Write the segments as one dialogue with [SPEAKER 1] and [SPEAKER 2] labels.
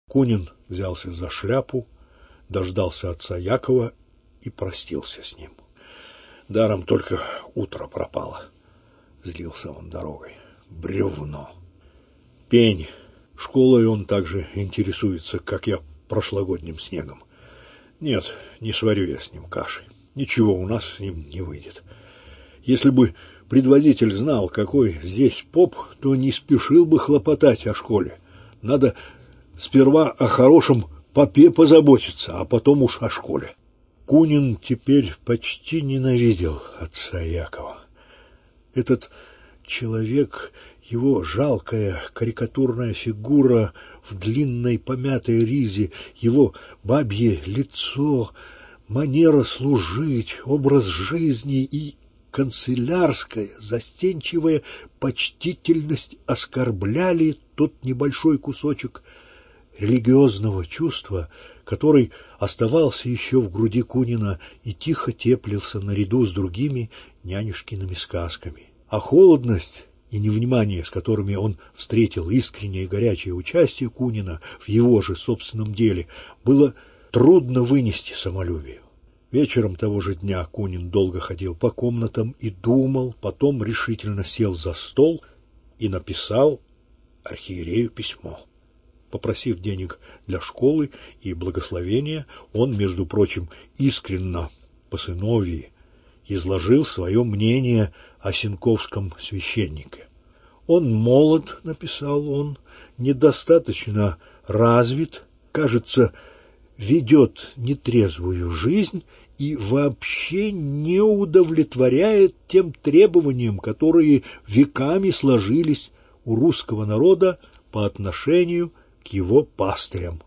[SPEAKER 1] Кунин взялся за шляпу, дождался отца Якова и простился с ним. Даром только утро пропало. Злился он дорогой. Бревно. Пень. Школой он также интересуется, как я, прошлогодним снегом. Нет, не сварю я с ним каши. Ничего у нас с ним не выйдет. Если бы предводитель знал, какой здесь поп, то не спешил бы хлопотать о школе. Надо сперва о хорошем попе позаботиться, а потом уж о школе. Кунин теперь почти ненавидел отца Якова. Этот человек, его жалкая карикатурная фигура в длинной помятой ризе, его бабье лицо, манера служить, образ жизни и канцелярская, застенчивая почтительность оскорбляли тот небольшой кусочек религиозного чувства, который оставался еще в груди Кунина и тихо теплился наряду с другими нянюшкиными сказками. А холодность и невнимание, с которыми он встретил искреннее и горячее участие Кунина в его же собственном деле, было трудно вынести самолюбию. Вечером того же дня Кунин долго ходил по комнатам и думал, потом решительно сел за стол и написал архиерею письмо. Попросив денег для школы и благословения, он, между прочим, искренно по сыновьи изложил свое мнение о синковском священнике. Он молод, написал он, недостаточно развит, кажется, ведет нетрезвую жизнь и вообще не удовлетворяет тем требованиям, которые веками сложились у русского народа по отношению к его пастырям.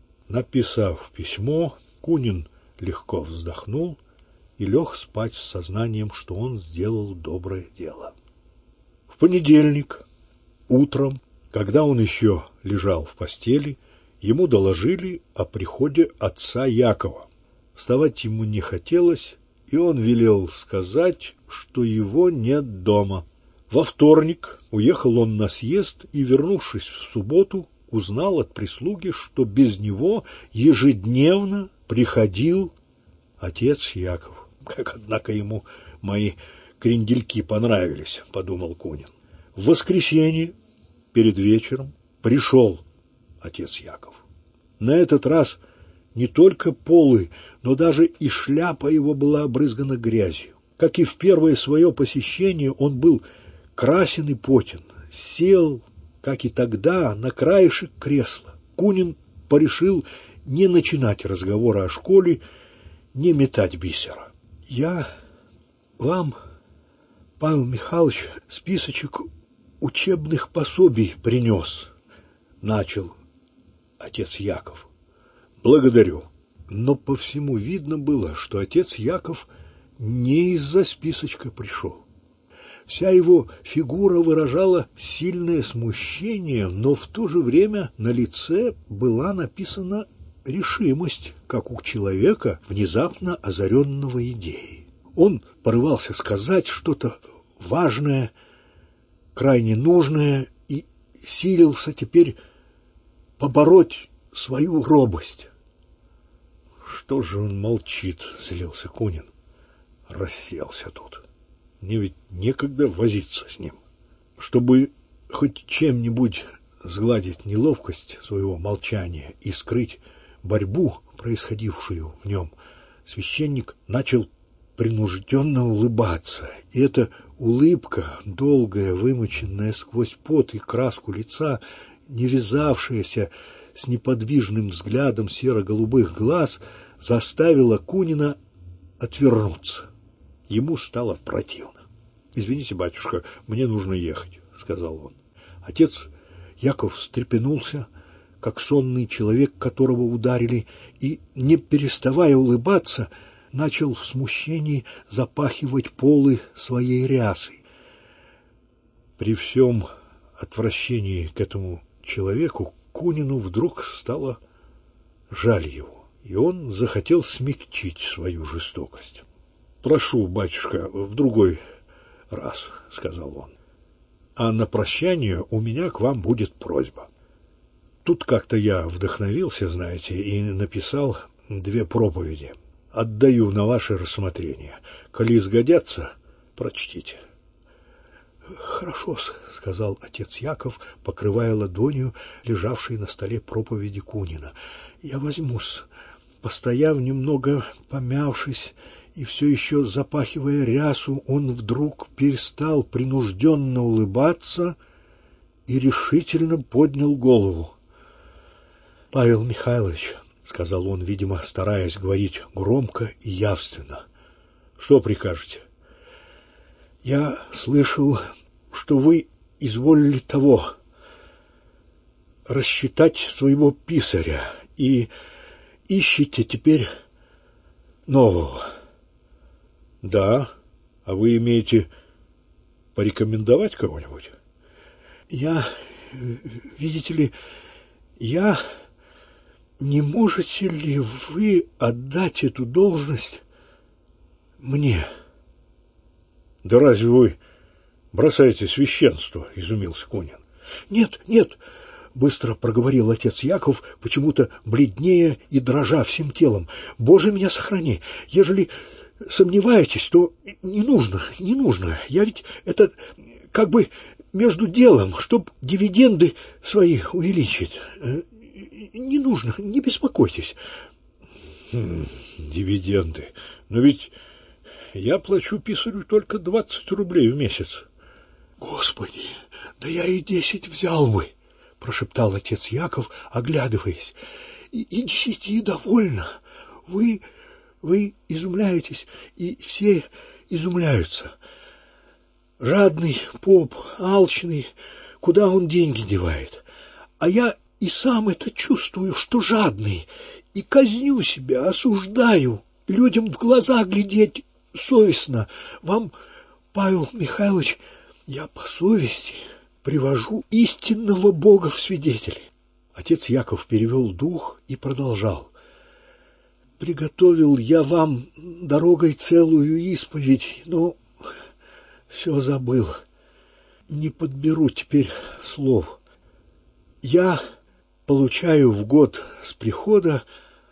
[SPEAKER 1] Написав письмо, Кунин легко вздохнул и лег спать с сознанием, что он сделал доброе дело. В понедельник утром, когда он еще лежал в постели, ему доложили о приходе отца Якова. Вставать ему не хотелось, и он велел сказать, что его нет дома. Во вторник уехал он на съезд и, вернувшись в субботу, узнал от прислуги, что без него ежедневно приходил отец Яков. Как, однако, ему мои крендельки понравились, подумал Кунин. В воскресенье перед вечером пришел отец Яков. На этот раз не только полы, но даже и шляпа его была обрызгана грязью. Как и в первое свое посещение, он был красен и потен, сел, как и тогда, на краешек кресла. Кунин порешил не начинать разговора о школе, не метать бисера. «Я вам, Павел Михайлович, списочек учебных пособий принес», — начал отец Яков. «Благодарю». Но по всему видно было, что отец Яков не из-за списочка пришел. Вся его фигура выражала сильное смущение, но в то же время на лице была написана решимость, как у человека, внезапно озаренного идеей. Он порывался сказать что-то важное, крайне нужное, и силился теперь побороть свою робость. «Что же он молчит?» — злился Кунин. «Расселся тут. Мне ведь некогда возиться с ним». Чтобы хоть чем-нибудь сгладить неловкость своего молчания и скрыть борьбу, происходившую в нем, священник начал принужденно улыбаться, и эта улыбка, долгая, вымоченная сквозь пот и краску лица, не вязавшаяся с неподвижным взглядом серо-голубых глаз, заставила Кунина отвернуться. Ему стало противно. «Извините, батюшка, мне нужно ехать», — сказал он. Отец Яков встрепенулся, как сонный человек, которого ударили, и, не переставая улыбаться, начал в смущении запахивать полы своей рясы. При всем отвращении к этому человеку Кунину вдруг стало жаль его, и он захотел смягчить свою жестокость. «Прошу, батюшка, в другой раз», — сказал он. «А на прощание у меня к вам будет просьба». Тут как-то я вдохновился, знаете, и написал 2 проповеди. Отдаю на ваше рассмотрение. Коли сгодятся, прочтите. «Хорошо-с», — сказал отец Яков, покрывая ладонью лежавшей на столе проповеди Кунина. «Я возьму-с». Постояв немного, помявшись и все еще запахивая рясу, он вдруг перестал принужденно улыбаться и решительно поднял голову. «Павел Михайлович», — сказал он, видимо, стараясь говорить громко и явственно, — «что прикажете?» «Я слышал, что вы изволили того рассчитать своего писаря и ищете теперь нового». «Да, а вы имеете порекомендовать кого-нибудь?» «Я, видите ли, не можете ли вы отдать эту должность мне?» «Да разве вы бросаете священство?» — изумился Кунин. «Нет, нет», — быстро проговорил отец Яков, почему-то бледнее и дрожа всем телом. «Боже, меня сохрани! Ежели сомневаетесь, то не нужно. Я ведь это как бы между делом, чтоб дивиденды свои увеличить. Не нужно, не беспокойтесь». «Дивиденды? Но ведь я плачу писарю только 20 рублей в месяц». «Господи, да я и 10 взял бы», — прошептал отец Яков, оглядываясь. «И 10 довольно. Вы изумляетесь, и все изумляются. Жадный поп, алчный, куда он деньги девает? А я и сам это чувствую, что жадный, и казню себя, осуждаю. Людям в глаза глядеть совестно. Вам, Павел Михайлович, я по совести привожу истинного Бога в свидетели». Отец Яков перевел дух и продолжал. «Приготовил я вам дорогой целую исповедь, но все забыл. Не подберу теперь слов. Я получаю в год с прихода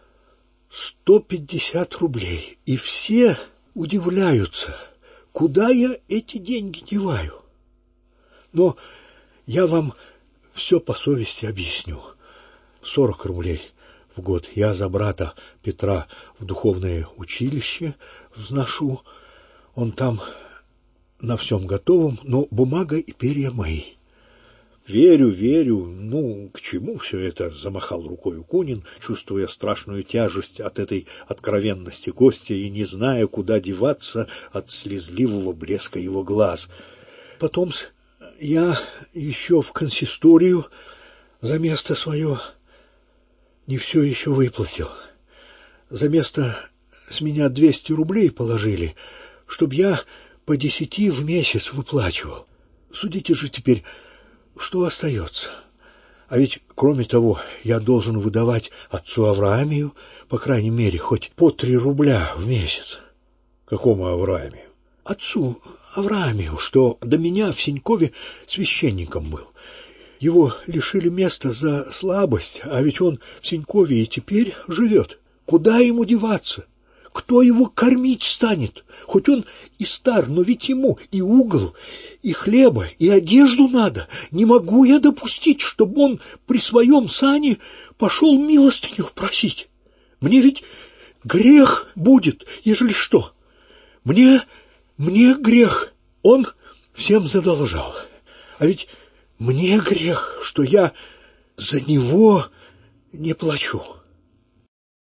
[SPEAKER 1] 150 рублей, и все удивляются, куда я эти деньги деваю. Но я вам все по совести объясню. 40 рублей в год я за брата Петра в духовное училище взношу. Он там на всем готовом, но бумага и перья мои». «Верю. Ну, к чему все это?» — замахал рукой Кунин, чувствуя страшную тяжесть от этой откровенности гостя и не зная, куда деваться от слезливого блеска его глаз. «Потом я еще в консисторию за место свое не все еще выплатил. За место с меня 200 рублей положили, чтоб я по 10 в месяц выплачивал. Судите же теперь, что остается. А ведь, кроме того, я должен выдавать отцу Авраамию, по крайней мере, хоть по 3 рубля в месяц». «Какому Авраамию?» «Отцу Авраамию, что до меня в Сенькове священником был. Его лишили места за слабость, а ведь он в Сенькове и теперь живет. Куда ему деваться? Кто его кормить станет? Хоть он и стар, но ведь ему и угол, и хлеба, и одежду надо. Не могу я допустить, чтобы он при своем сане пошел милостыню просить. Мне ведь грех будет, ежели что. Мне грех. Он всем задолжал. А ведь мне грех, что я за него не плачу».